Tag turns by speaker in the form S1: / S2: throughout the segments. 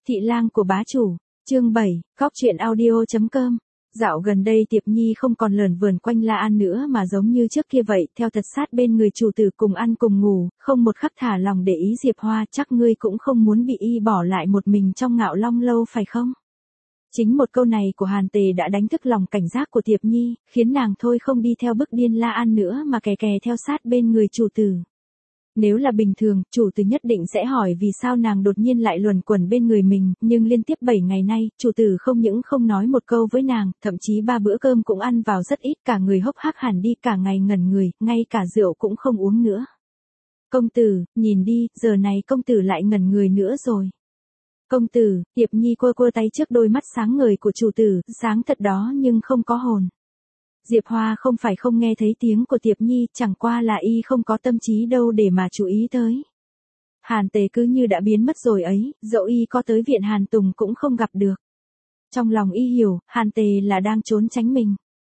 S1: Thị lang của bá chủ, chương 7, góc truyện audio.com. Dạo gần đây Tiệp Nhi không còn lởn vởn quanh La An nữa mà giống như trước kia vậy, theo thật sát bên người chủ tử cùng ăn cùng ngủ, không một khắc thả lòng để ý Diệp Hoa. Chắc ngươi cũng không muốn bị y bỏ lại một mình trong Ngạo Long lâu phải không? Chính một câu này của Hàn Tề đã đánh thức lòng cảnh giác của Tiệp Nhi, khiến nàng thôi không đi theo bức điên La An nữa mà kè kè theo sát bên người chủ tử. Nếu là bình thường, chủ tử nhất định sẽ hỏi vì sao nàng đột nhiên lại luẩn quẩn bên người mình, nhưng liên tiếp 7 ngày nay, chủ tử không những không nói một câu với nàng, thậm chí 3 bữa cơm cũng ăn vào rất ít, cả người hốc hác hẳn đi, cả ngày ngẩn người, ngay cả rượu cũng không uống nữa. Công tử, nhìn đi, giờ này công tử lại ngẩn người nữa rồi. Công tử, Tiệp Nhi quơ quơ tay trước đôi mắt sáng ngời của chủ tử, sáng thật đó nhưng không có hồn. Diệp Hoa không phải không nghe thấy tiếng của Tiệp Nhi, chẳng qua là y không có tâm trí đâu để mà chú ý tới. Hàn Tề cứ như đã biến mất rồi ấy, dẫu y có tới viện Hàn Tùng cũng không gặp được. Trong lòng y hiểu, Hàn Tề là đang trốn tránh mình.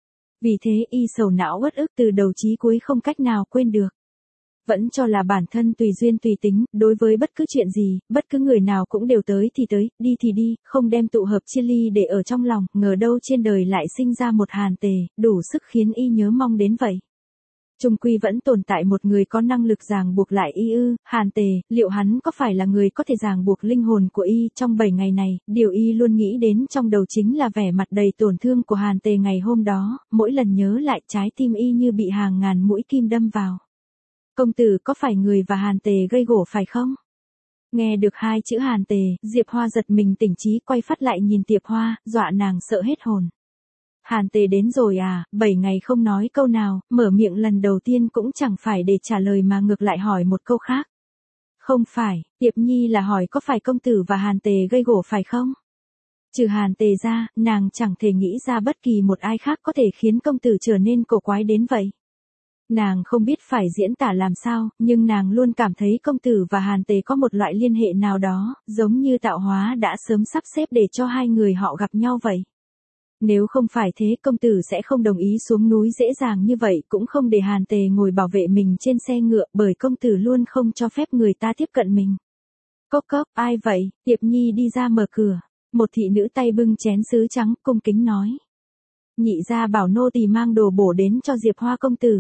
S1: Vì thế y sầu não uất ức từ đầu chí cuối không cách nào quên được. Vẫn cho là bản thân tùy duyên tùy tính, đối với bất cứ chuyện gì, bất cứ người nào cũng đều tới thì tới, đi thì đi, không đem tụ hợp chia ly để ở trong lòng, ngờ đâu trên đời lại sinh ra một Hàn Tề, đủ sức khiến y nhớ mong đến vậy. Chung quy vẫn tồn tại một người có năng lực ràng buộc lại y ư, Hàn Tề, liệu hắn có phải là người có thể ràng buộc linh hồn của y? Trong 7 ngày này, điều y luôn nghĩ đến trong đầu chính là vẻ mặt đầy tổn thương của Hàn Tề ngày hôm đó, mỗi lần nhớ lại trái tim y như bị hàng ngàn mũi kim đâm vào. Công tử có phải người và Hàn Tề gây gổ phải không? Nghe được 2 chữ Hàn Tề, Diệp Hoa giật mình tỉnh trí, quay phát lại nhìn Tiệp Hoa, dọa nàng sợ hết hồn. Hàn Tề đến rồi à? 7 ngày không nói câu nào, mở miệng lần đầu tiên cũng chẳng phải để trả lời mà ngược lại hỏi một câu khác. Không phải, Tiệp Nhi là hỏi có phải công tử và Hàn Tề gây gổ phải không? Trừ Hàn Tề ra, nàng chẳng thể nghĩ ra bất kỳ một ai khác có thể khiến công tử trở nên cổ quái đến vậy. Nàng không biết phải diễn tả làm sao, nhưng nàng luôn cảm thấy công tử và Hàn Tề có một loại liên hệ nào đó, giống như tạo hóa đã sớm sắp xếp để cho hai người họ gặp nhau vậy. Nếu không phải thế công tử sẽ không đồng ý xuống núi dễ dàng như vậy, cũng không để Hàn Tề ngồi bảo vệ mình trên xe ngựa, bởi công tử luôn không cho phép người ta tiếp cận mình. Cốc cốc, ai vậy? Tiệp Nhi đi ra mở cửa, một thị nữ tay bưng chén sứ trắng cung kính nói. Nhị gia bảo nô tỳ mang đồ bổ đến cho Diệp Hoa công tử.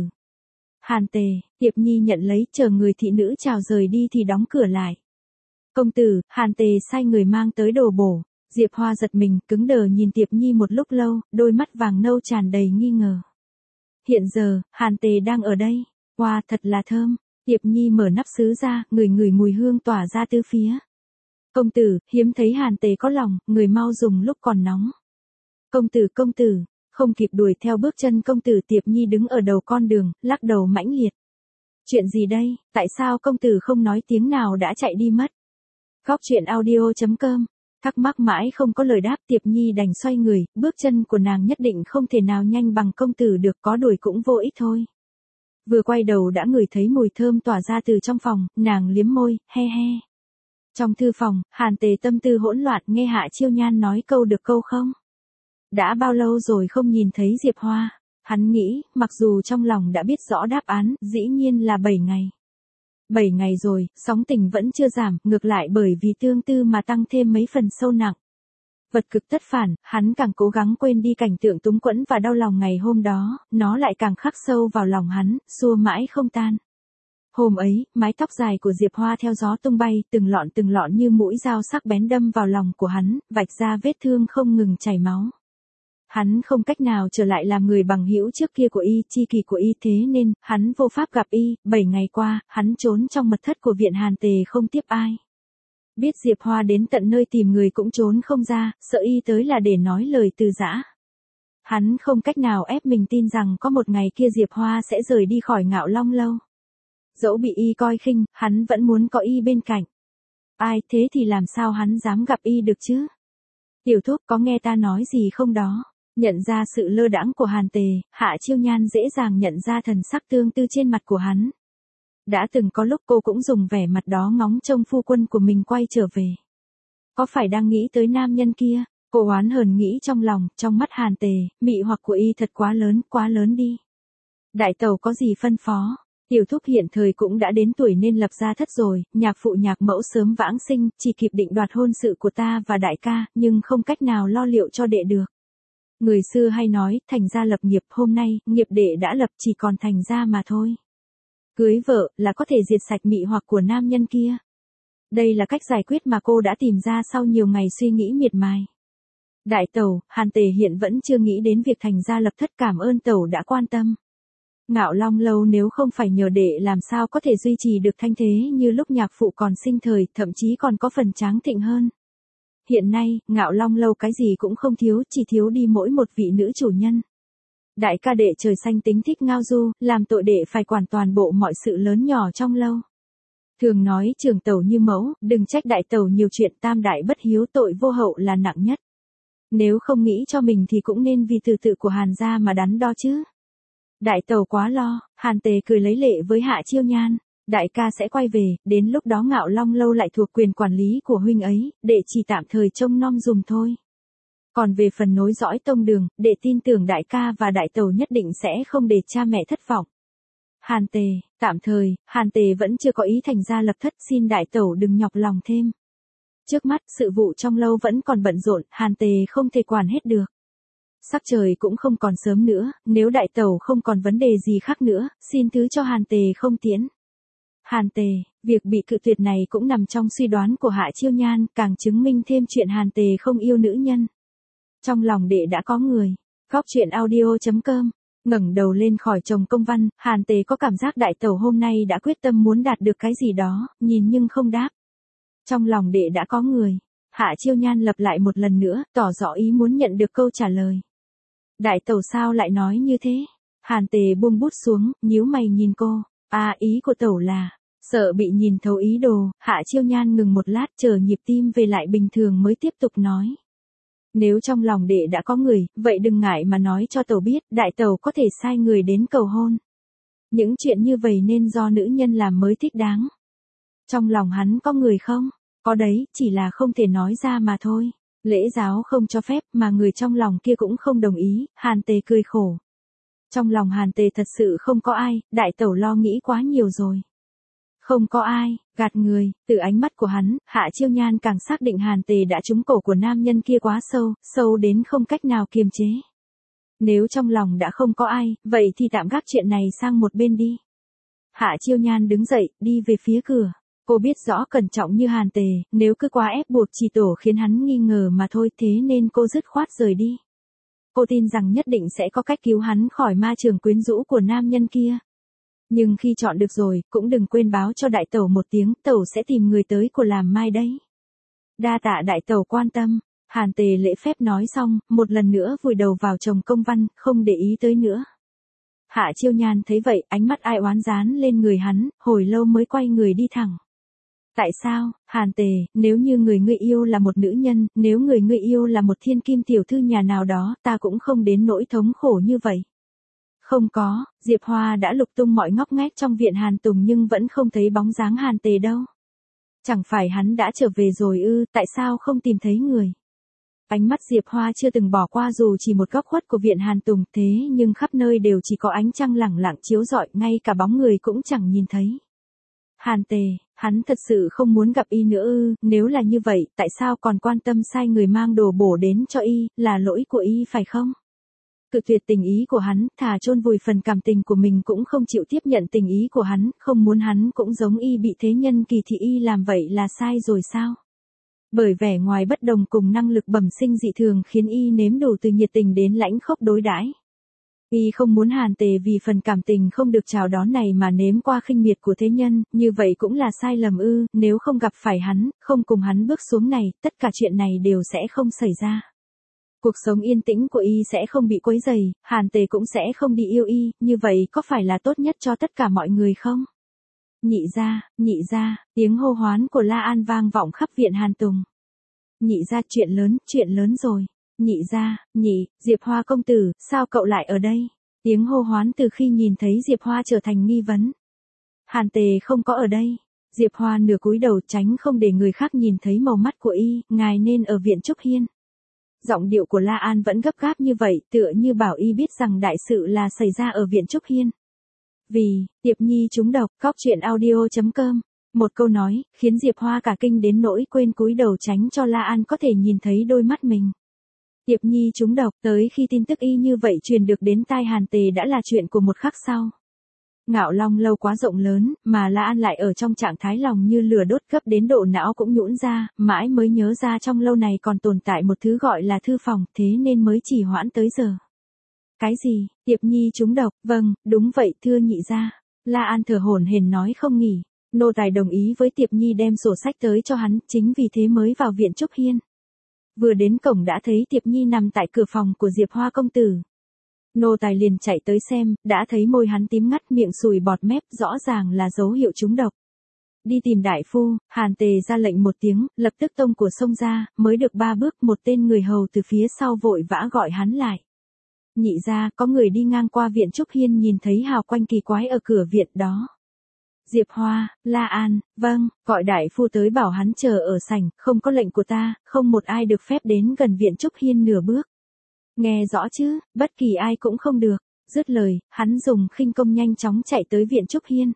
S1: Hàn Tề, Tiệp Nhi nhận lấy, chờ người thị nữ chào rời đi thì đóng cửa lại. Công tử, Hàn Tề sai người mang tới đồ bổ. Diệp Hoa giật mình, cứng đờ nhìn Tiệp Nhi một lúc lâu, đôi mắt vàng nâu tràn đầy nghi ngờ. Hiện giờ, Hàn Tề đang ở đây. Hoa, thật là thơm. Tiệp Nhi mở nắp sứ ra, ngửi mùi hương tỏa ra tứ phía. Công tử, hiếm thấy Hàn Tề có lòng, người mau dùng lúc còn nóng. Công tử. Không kịp đuổi theo bước chân công tử, Tiệp Nhi đứng ở đầu con đường, lắc đầu mãnh liệt. Chuyện gì đây, tại sao công tử không nói tiếng nào đã chạy đi mất? Góc truyện audio.com. Thắc mắc mãi không có lời đáp, Tiệp Nhi đành xoay người, bước chân của nàng nhất định không thể nào nhanh bằng công tử được, có đuổi cũng vô ích thôi. Vừa quay đầu đã ngửi thấy mùi thơm tỏa ra từ trong phòng, nàng liếm môi, he he. Trong thư phòng, Hàn Tề tâm tư hỗn loạn, nghe Hạ Chiêu Nhan nói câu được câu không. Đã bao lâu rồi không nhìn thấy Diệp Hoa? Hắn nghĩ, mặc dù trong lòng đã biết rõ đáp án, dĩ nhiên là 7 ngày. 7 ngày rồi, sóng tình vẫn chưa giảm, ngược lại bởi vì tương tư mà tăng thêm mấy phần sâu nặng. Vật cực tất phản, hắn càng cố gắng quên đi cảnh tượng túng quẫn và đau lòng ngày hôm đó, nó lại càng khắc sâu vào lòng hắn, xua mãi không tan. Hôm ấy, mái tóc dài của Diệp Hoa theo gió tung bay, từng lọn như mũi dao sắc bén đâm vào lòng của hắn, vạch ra vết thương không ngừng chảy máu. Hắn không cách nào trở lại làm người bằng hữu trước kia của y, tri kỷ của y, thế nên, hắn vô pháp gặp y. 7 ngày qua, hắn trốn trong mật thất của viện Hàn Tề không tiếp ai. Biết Diệp Hoa đến tận nơi tìm người cũng trốn không ra, sợ y tới là để nói lời từ giã. Hắn không cách nào ép mình tin rằng có một ngày kia Diệp Hoa sẽ rời đi khỏi Ngạo Long lâu. Dẫu bị y coi khinh, hắn vẫn muốn có y bên cạnh. Ai thế thì làm sao hắn dám gặp y được chứ? Tiểu thúc có nghe ta nói gì không đó? Nhận ra sự lơ đãng của Hàn Tề, Hạ Chiêu Nhan dễ dàng nhận ra thần sắc tương tư trên mặt của hắn. Đã từng có lúc cô cũng dùng vẻ mặt đó ngóng trông phu quân của mình quay trở về. Có phải đang nghĩ tới nam nhân kia? Cô oán hờn nghĩ trong lòng, trong mắt Hàn Tề, mị hoặc của y thật quá lớn đi. Đại tẩu có gì phân phó? Tiểu thúc hiện thời cũng đã đến tuổi nên lập gia thất rồi, nhạc phụ nhạc mẫu sớm vãng sinh, chỉ kịp định đoạt hôn sự của ta và đại ca, nhưng không cách nào lo liệu cho đệ được. Người xưa hay nói, thành gia lập nghiệp, hôm nay, nghiệp đệ đã lập chỉ còn thành gia mà thôi. Cưới vợ, là có thể diệt sạch mị hoặc của nam nhân kia. Đây là cách giải quyết mà cô đã tìm ra sau nhiều ngày suy nghĩ miệt mài. Đại tẩu, Hàn Tề hiện vẫn chưa nghĩ đến việc thành gia lập thất, cảm ơn tẩu đã quan tâm. Ngạo Long Lâu nếu không phải nhờ đệ làm sao có thể duy trì được thanh thế như lúc nhạc phụ còn sinh thời, thậm chí còn có phần tráng thịnh hơn. Hiện nay, Ngạo Long Lâu cái gì cũng không thiếu, chỉ thiếu đi mỗi một vị nữ chủ nhân. Đại ca đệ trời xanh tính thích ngao du, làm tội đệ phải quản toàn bộ mọi sự lớn nhỏ trong lâu. Thường nói trường tẩu như mẫu, đừng trách đại tẩu nhiều chuyện, tam đại bất hiếu, tội vô hậu là nặng nhất. Nếu không nghĩ cho mình thì cũng nên vì từ tự của Hàn gia mà đắn đo chứ. Đại tẩu quá lo, Hàn Tề cười lấy lệ với Hạ Chiêu Nhan. Đại ca sẽ quay về, đến lúc đó Ngạo Long Lâu lại thuộc quyền quản lý của huynh ấy, đệ chỉ tạm thời trông nom dùm thôi. Còn về phần nối dõi tông đường, đệ tin tưởng đại ca và đại tẩu nhất định sẽ không để cha mẹ thất vọng. Hàn Tề, tạm thời, Hàn Tề vẫn chưa có ý thành gia lập thất, xin đại tẩu đừng nhọc lòng thêm. Trước mắt, sự vụ trong lâu vẫn còn bận rộn, Hàn Tề không thể quản hết được. Sắc trời cũng không còn sớm nữa, nếu đại tẩu không còn vấn đề gì khác nữa, xin thứ cho Hàn Tề không tiễn. Hàn Tề, việc bị cự tuyệt này cũng nằm trong suy đoán của Hạ Chiêu Nhan, càng chứng minh thêm chuyện Hàn Tề không yêu nữ nhân. Trong lòng đệ đã có người. Góc truyện audio.com. Ngẩng đầu lên khỏi chồng công văn, Hàn Tề có cảm giác đại tẩu hôm nay đã quyết tâm muốn đạt được cái gì đó, nhìn nhưng không đáp. Trong lòng đệ đã có người. Hạ Chiêu Nhan lặp lại một lần nữa, tỏ rõ ý muốn nhận được câu trả lời. Đại tẩu sao lại nói như thế? Hàn Tề buông bút xuống, nhíu mày nhìn cô. Ý của tẩu là, sợ bị nhìn thấu ý đồ, Hạ Chiêu Nhan ngừng một lát chờ nhịp tim về lại bình thường mới tiếp tục nói. Nếu trong lòng đệ đã có người, vậy đừng ngại mà nói cho tẩu biết, đại tẩu có thể sai người đến cầu hôn. Những chuyện như vậy nên do nữ nhân làm mới thích đáng. Trong lòng hắn có người không? Có đấy, chỉ là không thể nói ra mà thôi. Lễ giáo không cho phép mà người trong lòng kia cũng không đồng ý, Hàn Tề cười khổ. Trong lòng Hàn Tề thật sự không có ai, đại tẩu lo nghĩ quá nhiều rồi. Không có ai, gạt người, từ ánh mắt của hắn, Hạ Chiêu Nhan càng xác định Hàn Tề đã trúng cổ của nam nhân kia quá sâu, sâu đến không cách nào kiềm chế. Nếu trong lòng đã không có ai, vậy thì tạm gác chuyện này sang một bên đi. Hạ Chiêu Nhan đứng dậy, đi về phía cửa. Cô biết rõ cẩn trọng như Hàn Tề, nếu cứ quá ép buộc chỉ tổ khiến hắn nghi ngờ mà thôi, thế nên cô dứt khoát rời đi. Cô tin rằng nhất định sẽ có cách cứu hắn khỏi ma trường quyến rũ của nam nhân kia. Nhưng khi chọn được rồi, cũng đừng quên báo cho đại tẩu một tiếng, tẩu sẽ tìm người tới của làm mai đấy. Đa tạ đại tẩu quan tâm. Hàn Tề lễ phép nói xong, một lần nữa vùi đầu vào chồng công văn, không để ý tới nữa. Hạ Chiêu Nhan thấy vậy, ánh mắt ai oán dán lên người hắn, hồi lâu mới quay người đi thẳng. Tại sao, Hàn Tề, nếu như người ngươi yêu là một nữ nhân, nếu người ngươi yêu là một thiên kim tiểu thư nhà nào đó, ta cũng không đến nỗi thống khổ như vậy. Không có, Diệp Hoa đã lục tung mọi ngóc ngách trong viện Hàn Tùng nhưng vẫn không thấy bóng dáng Hàn Tề đâu. Chẳng phải hắn đã trở về rồi ư, tại sao không tìm thấy người? Ánh mắt Diệp Hoa chưa từng bỏ qua dù chỉ một góc khuất của viện Hàn Tùng, thế nhưng khắp nơi đều chỉ có ánh trăng lẳng lặng chiếu rọi, ngay cả bóng người cũng chẳng nhìn thấy. Hàn Tề, hắn thật sự không muốn gặp y nữa ư, nếu là như vậy, tại sao còn quan tâm sai người mang đồ bổ đến cho y, là lỗi của y phải không? Cự tuyệt tình ý của hắn, thà chôn vùi phần cảm tình của mình cũng không chịu tiếp nhận tình ý của hắn, không muốn hắn cũng giống y bị thế nhân kỳ thị, y làm vậy là sai rồi sao? Bởi vẻ ngoài bất đồng cùng năng lực bẩm sinh dị thường khiến y nếm đủ từ nhiệt tình đến lãnh khốc đối đãi. Y không muốn Hàn Tề vì phần cảm tình không được chào đón này mà nếm qua khinh miệt của thế nhân, như vậy cũng là sai lầm ư, nếu không gặp phải hắn, không cùng hắn bước xuống này, tất cả chuyện này đều sẽ không xảy ra. Cuộc sống yên tĩnh của y sẽ không bị quấy rầy, Hàn Tề cũng sẽ không đi yêu y, như vậy có phải là tốt nhất cho tất cả mọi người không? Nhị gia, tiếng hô hoán của La An vang vọng khắp viện Hàn Tùng. Nhị gia, chuyện lớn rồi. Nhị gia, Diệp Hoa công tử, sao cậu lại ở đây? Tiếng hô hoán từ khi nhìn thấy Diệp Hoa trở thành nghi vấn. Hàn Tề không có ở đây. Diệp Hoa nửa cúi đầu tránh không để người khác nhìn thấy màu mắt của y, ngài nên ở viện Trúc Hiên. Giọng điệu của La An vẫn gấp gáp như vậy, tựa như bảo y biết rằng đại sự là xảy ra ở viện Trúc Hiên. Vì, Tiệp Nhi trúng độc, cóc truyện audio.com. Một câu nói, khiến Diệp Hoa cả kinh đến nỗi quên cúi đầu tránh cho La An có thể nhìn thấy đôi mắt mình. Tiệp Nhi trúng độc, tới khi tin tức y như vậy truyền được đến tai Hàn Tề đã là chuyện của một khắc sau. Ngạo Long lâu quá rộng lớn, mà La An lại ở trong trạng thái lòng như lửa đốt gấp đến độ não cũng nhũn ra, mãi mới nhớ ra trong lâu này còn tồn tại một thứ gọi là thư phòng, thế nên mới chỉ hoãn tới giờ. Cái gì, Tiệp Nhi trúng độc, vâng, đúng vậy thưa nhị gia. La An thở hổn hển nói không nghỉ, nô tài đồng ý với Tiệp Nhi đem sổ sách tới cho hắn, chính vì thế mới vào viện Trúc Hiên. Vừa đến cổng đã thấy Tiệp Nhi nằm tại cửa phòng của Diệp Hoa công tử. Nô tài liền chạy tới xem, đã thấy môi hắn tím ngắt miệng sùi bọt mép rõ ràng là dấu hiệu trúng độc. Đi tìm đại phu, Hàn Tề ra lệnh một tiếng, lập tức tông của xông ra, mới được 3 bước một tên người hầu từ phía sau vội vã gọi hắn lại. Nhị ra, có người đi ngang qua viện Trúc Hiên nhìn thấy hào quanh kỳ quái ở cửa viện đó. Diệp Hoa, La An, vâng, gọi đại phu tới bảo hắn chờ ở sảnh, không có lệnh của ta, không một ai được phép đến gần viện Trúc Hiên nửa bước. Nghe rõ chứ, bất kỳ ai cũng không được. Dứt lời, hắn dùng khinh công nhanh chóng chạy tới viện Trúc Hiên.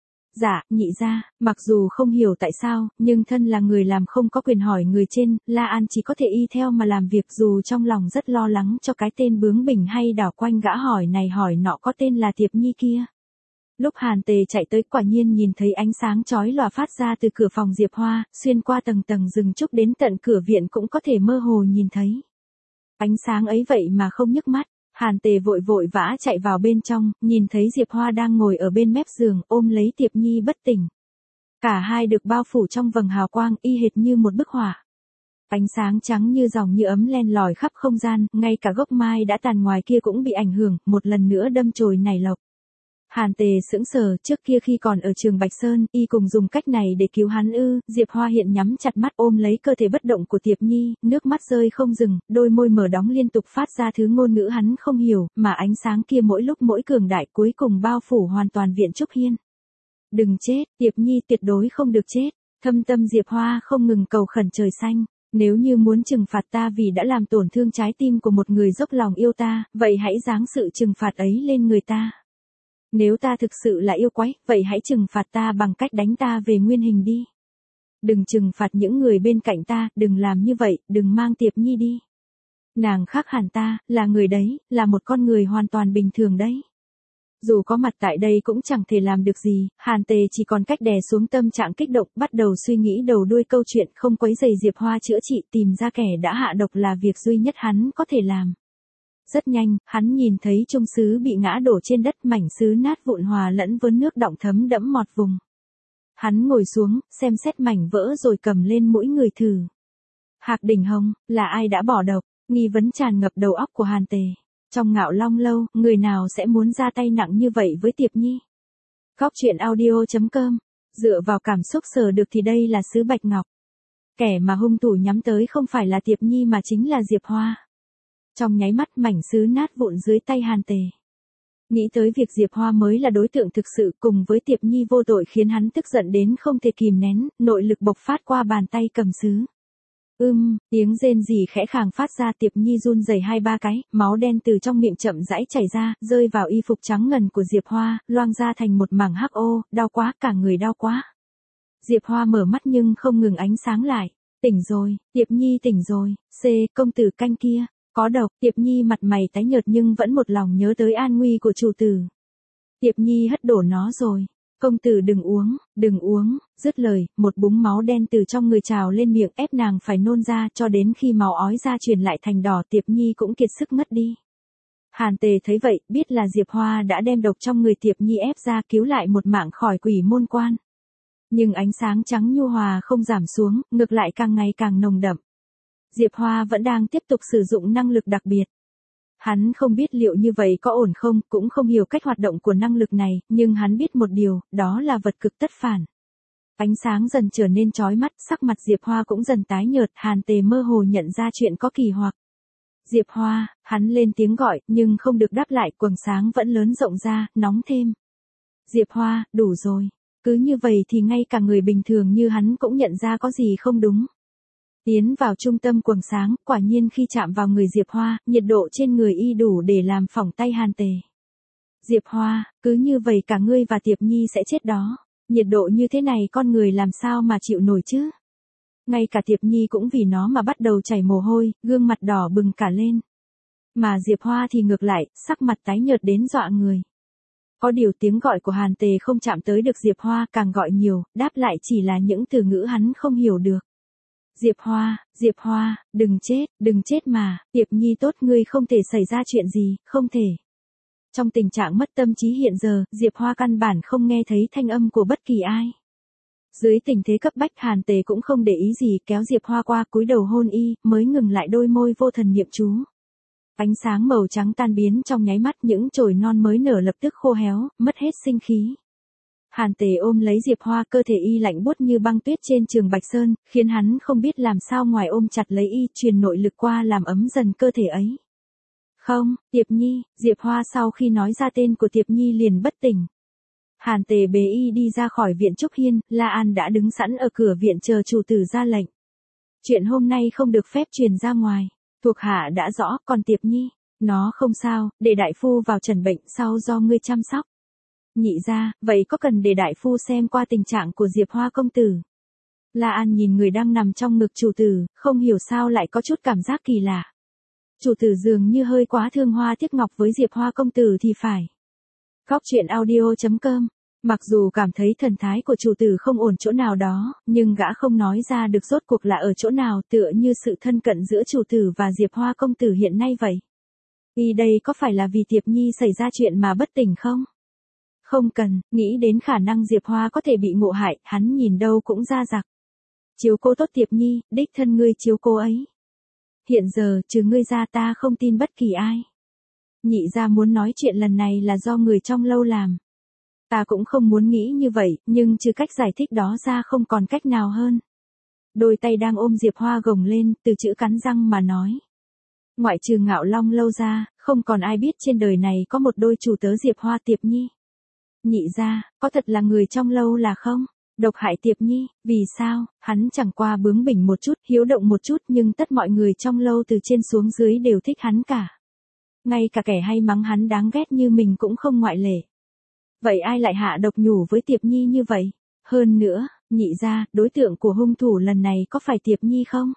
S1: Dạ, nhị ra, mặc dù không hiểu tại sao, nhưng thân là người làm không có quyền hỏi người trên, La An chỉ có thể y theo mà làm việc dù trong lòng rất lo lắng cho cái tên bướng bỉnh hay đảo quanh gã hỏi này hỏi nọ có tên là Tiệp Nhi kia. Lúc Hàn Tề chạy tới quả nhiên nhìn thấy ánh sáng chói lòa phát ra từ cửa phòng Diệp Hoa, xuyên qua tầng tầng rừng trúc đến tận cửa viện cũng có thể mơ hồ nhìn thấy. Ánh sáng ấy vậy mà không nhức mắt, Hàn Tề vội vội vã chạy vào bên trong, nhìn thấy Diệp Hoa đang ngồi ở bên mép giường ôm lấy Tiệp Nhi bất tỉnh. Cả hai được bao phủ trong vầng hào quang y hệt như một bức họa. Ánh sáng trắng như dòng như ấm len lỏi khắp không gian, ngay cả gốc mai đã tàn ngoài kia cũng bị ảnh hưởng, một lần nữa đâm chồi nảy lộc. Hàn Tề sững sờ, trước kia khi còn ở trường Bạch Sơn, y cùng dùng cách này để cứu hắn ư? Diệp Hoa hiện nhắm chặt mắt ôm lấy cơ thể bất động của Tiệp Nhi, nước mắt rơi không dừng, đôi môi mở đóng liên tục phát ra thứ ngôn ngữ hắn không hiểu, mà ánh sáng kia mỗi lúc mỗi cường đại cuối cùng bao phủ hoàn toàn viện Trúc Hiên. Đừng chết, Tiệp Nhi tuyệt đối không được chết. Thâm tâm Diệp Hoa không ngừng cầu khẩn trời xanh, nếu như muốn trừng phạt ta vì đã làm tổn thương trái tim của một người dốc lòng yêu ta, vậy hãy giáng sự trừng phạt ấy lên người ta. Nếu ta thực sự là yêu quái, vậy hãy trừng phạt ta bằng cách đánh ta về nguyên hình đi. Đừng trừng phạt những người bên cạnh ta, đừng làm như vậy, đừng mang Tiệp Nhi đi. Nàng khác hẳn ta, là người đấy, là một con người hoàn toàn bình thường đấy. Dù có mặt tại đây cũng chẳng thể làm được gì, Hàn Tề chỉ còn cách đè xuống tâm trạng kích động, bắt đầu suy nghĩ đầu đuôi câu chuyện, không quấy rầy Diệp Hoa chữa trị, tìm ra kẻ đã hạ độc là việc duy nhất hắn có thể làm. Rất nhanh, hắn nhìn thấy chung sứ bị ngã đổ trên đất, mảnh sứ nát vụn hòa lẫn với nước đọng thấm đẫm mọt vùng. Hắn ngồi xuống, xem xét mảnh vỡ rồi cầm lên mỗi người thử. Hạc Đỉnh Hồng, là ai đã bỏ độc? Nghi vấn tràn ngập đầu óc của Hàn Tề. Trong Ngạo Long lâu, người nào sẽ muốn ra tay nặng như vậy với Tiệp Nhi? Cóc truyện audio.com. Dựa vào cảm xúc sờ được thì đây là sứ bạch ngọc. Kẻ mà hung thủ nhắm tới không phải là Tiệp Nhi mà chính là Diệp Hoa. Trong nháy mắt mảnh sứ nát vụn dưới tay Hàn Tề. Nghĩ tới việc Diệp Hoa mới là đối tượng thực sự cùng với Tiệp Nhi vô tội khiến hắn tức giận đến không thể kìm nén, nội lực bộc phát qua bàn tay cầm sứ. Tiếng rên rỉ khẽ khàng phát ra, Tiệp Nhi run rẩy 2-3 cái, máu đen từ trong miệng chậm rãi chảy ra, rơi vào y phục trắng ngần của Diệp Hoa, loang ra thành một mảng hắc ô, đau quá, cả người đau quá. Diệp Hoa mở mắt nhưng không ngừng ánh sáng lại. Tỉnh rồi, Tiệp Nhi tỉnh rồi, công tử canh kia. Có độc, Tiệp Nhi mặt mày tái nhợt nhưng vẫn một lòng nhớ tới an nguy của chủ tử. Tiệp Nhi hất đổ nó rồi. Công tử đừng uống, dứt lời, một búng máu đen từ trong người trào lên miệng ép nàng phải nôn ra cho đến khi máu ói ra truyền lại thành đỏ, Tiệp Nhi cũng kiệt sức ngất đi. Hàn Tề thấy vậy, biết là Diệp Hoa đã đem độc trong người Tiệp Nhi ép ra cứu lại một mạng khỏi quỷ môn quan. Nhưng ánh sáng trắng nhu hòa không giảm xuống, ngược lại càng ngày càng nồng đậm. Diệp Hoa vẫn đang tiếp tục sử dụng năng lực đặc biệt. Hắn không biết liệu như vậy có ổn không, cũng không hiểu cách hoạt động của năng lực này, nhưng hắn biết một điều, đó là vật cực tất phản. Ánh sáng dần trở nên chói mắt, sắc mặt Diệp Hoa cũng dần tái nhợt, Hàn Tề mơ hồ nhận ra chuyện có kỳ hoặc. Diệp Hoa, hắn lên tiếng gọi, nhưng không được đáp lại, quầng sáng vẫn lớn rộng ra, nóng thêm. Diệp Hoa, đủ rồi. Cứ như vậy thì ngay cả người bình thường như hắn cũng nhận ra có gì không đúng. Tiến vào trung tâm quầng sáng, quả nhiên khi chạm vào người Diệp Hoa, nhiệt độ trên người y đủ để làm phỏng tay Hàn Tề. Diệp Hoa, cứ như vậy cả ngươi và Tiệp Nhi sẽ chết đó. Nhiệt độ như thế này con người làm sao mà chịu nổi chứ? Ngay cả Tiệp Nhi cũng vì nó mà bắt đầu chảy mồ hôi, gương mặt đỏ bừng cả lên. Mà Diệp Hoa thì ngược lại, sắc mặt tái nhợt đến dọa người. Có điều tiếng gọi của Hàn Tề không chạm tới được Diệp Hoa, càng gọi nhiều, đáp lại chỉ là những từ ngữ hắn không hiểu được. Diệp Hoa, đừng chết mà, Tiệp Nhi tốt, ngươi không thể xảy ra chuyện gì, không thể. Trong tình trạng mất tâm trí hiện giờ, Diệp Hoa căn bản không nghe thấy thanh âm của bất kỳ ai. Dưới tình thế cấp bách, Hàn Tề cũng không để ý gì, kéo Diệp Hoa qua, cúi đầu hôn y, mới ngừng lại đôi môi vô thần niệm chú. Ánh sáng màu trắng tan biến trong nháy mắt, những chồi non mới nở lập tức khô héo, mất hết sinh khí. Hàn Tề ôm lấy Diệp Hoa, cơ thể y lạnh buốt như băng tuyết trên trường Bạch Sơn, khiến hắn không biết làm sao ngoài ôm chặt lấy y, truyền nội lực qua làm ấm dần cơ thể ấy. Không, Tiệp Nhi, Diệp Hoa sau khi nói ra tên của Tiệp Nhi liền bất tỉnh. Hàn Tề bế y đi ra khỏi viện Trúc Hiên, La An đã đứng sẵn ở cửa viện chờ chủ tử ra lệnh. Chuyện hôm nay không được phép truyền ra ngoài. Thuộc hạ đã rõ, còn Tiệp Nhi, nó không sao, để đại phu vào trần bệnh sau do ngươi chăm sóc. Nhị ra, vậy có cần để đại phu xem qua tình trạng của Diệp Hoa công tử? La An nhìn người đang nằm trong ngực chủ tử, không hiểu sao lại có chút cảm giác kỳ lạ. Chủ tử dường như hơi quá thương hoa tiếc ngọc với Diệp Hoa công tử thì phải. Góc truyện audio.com. Mặc dù cảm thấy thần thái của chủ tử không ổn chỗ nào đó, nhưng gã không nói ra được rốt cuộc là ở chỗ nào, tựa như sự thân cận giữa chủ tử và Diệp Hoa công tử hiện nay vậy. Y đây có phải là vì Tiệp Nhi xảy ra chuyện mà bất tỉnh không? Không cần, nghĩ đến khả năng Diệp Hoa có thể bị ngộ hại, hắn nhìn đâu cũng ra giặc. Chiếu cố tốt Tiệp Nhi, đích thân ngươi chiếu cố ấy. Hiện giờ, trừ ngươi ra ta không tin bất kỳ ai. Nhị ra muốn nói chuyện lần này là do người trong lâu làm. Ta cũng không muốn nghĩ như vậy, nhưng trừ cách giải thích đó ra không còn cách nào hơn. Đôi tay đang ôm Diệp Hoa gồng lên, từ chữ cắn răng mà nói. Ngoại trừ Ngạo Long lâu ra, không còn ai biết trên đời này có một đôi chủ tớ Diệp Hoa Tiệp Nhi. Nhị ra, có thật là người trong lâu là không? Độc hại Tiệp Nhi, vì sao? Hắn chẳng qua bướng bỉnh một chút, hiếu động một chút, nhưng tất mọi người trong lâu từ trên xuống dưới đều thích hắn cả. Ngay cả kẻ hay mắng hắn đáng ghét như mình cũng không ngoại lệ. Vậy ai lại hạ độc nhủ với Tiệp Nhi như vậy? Hơn nữa, nhị ra, đối tượng của hung thủ lần này có phải Tiệp Nhi không?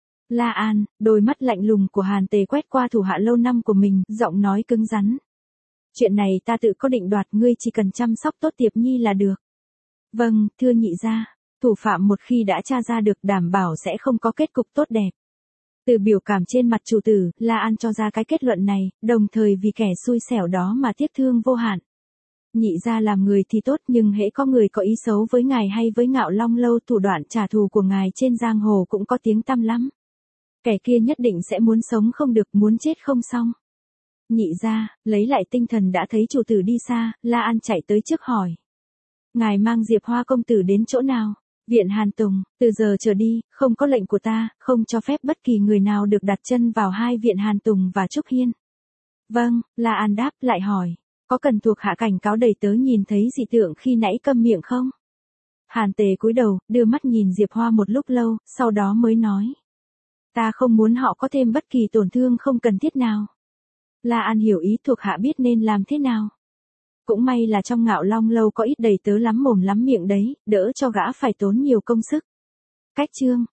S1: La An, đôi mắt lạnh lùng của Hàn Tề quét qua thủ hạ lâu năm của mình, giọng nói cứng rắn. Chuyện này ta tự có định đoạt, ngươi chỉ cần chăm sóc tốt Tiệp Nhi là được. Vâng, thưa nhị ra, thủ phạm một khi đã tra ra được đảm bảo sẽ không có kết cục tốt đẹp. Từ biểu cảm trên mặt chủ tử, La An cho ra cái kết luận này, đồng thời vì kẻ xui xẻo đó mà tiếc thương vô hạn. Nhị ra làm người thì tốt, nhưng hễ có người có ý xấu với ngài hay với Ngạo Long lâu, thủ đoạn trả thù của ngài trên giang hồ cũng có tiếng tăm lắm. Kẻ kia nhất định sẽ muốn sống không được, muốn chết không xong. Nhị ra, lấy lại tinh thần đã thấy chủ tử đi xa, La An chạy tới trước hỏi. Ngài mang Diệp Hoa công tử đến chỗ nào? Viện Hàn Tùng, từ giờ trở đi, không có lệnh của ta, không cho phép bất kỳ người nào được đặt chân vào hai viện Hàn Tùng và Trúc Hiên. Vâng, La An đáp lại hỏi. Có cần thuộc hạ cảnh cáo đầy tớ nhìn thấy dị tượng khi nãy câm miệng không? Hàn Tề cúi đầu, đưa mắt nhìn Diệp Hoa một lúc lâu, sau đó mới nói. Ta không muốn họ có thêm bất kỳ tổn thương không cần thiết nào. La An hiểu ý thuộc hạ biết nên làm thế nào. Cũng may là trong Ngạo Long lâu có ít đầy tớ lắm mồm lắm miệng đấy, đỡ cho gã phải tốn nhiều công sức. Cách chương.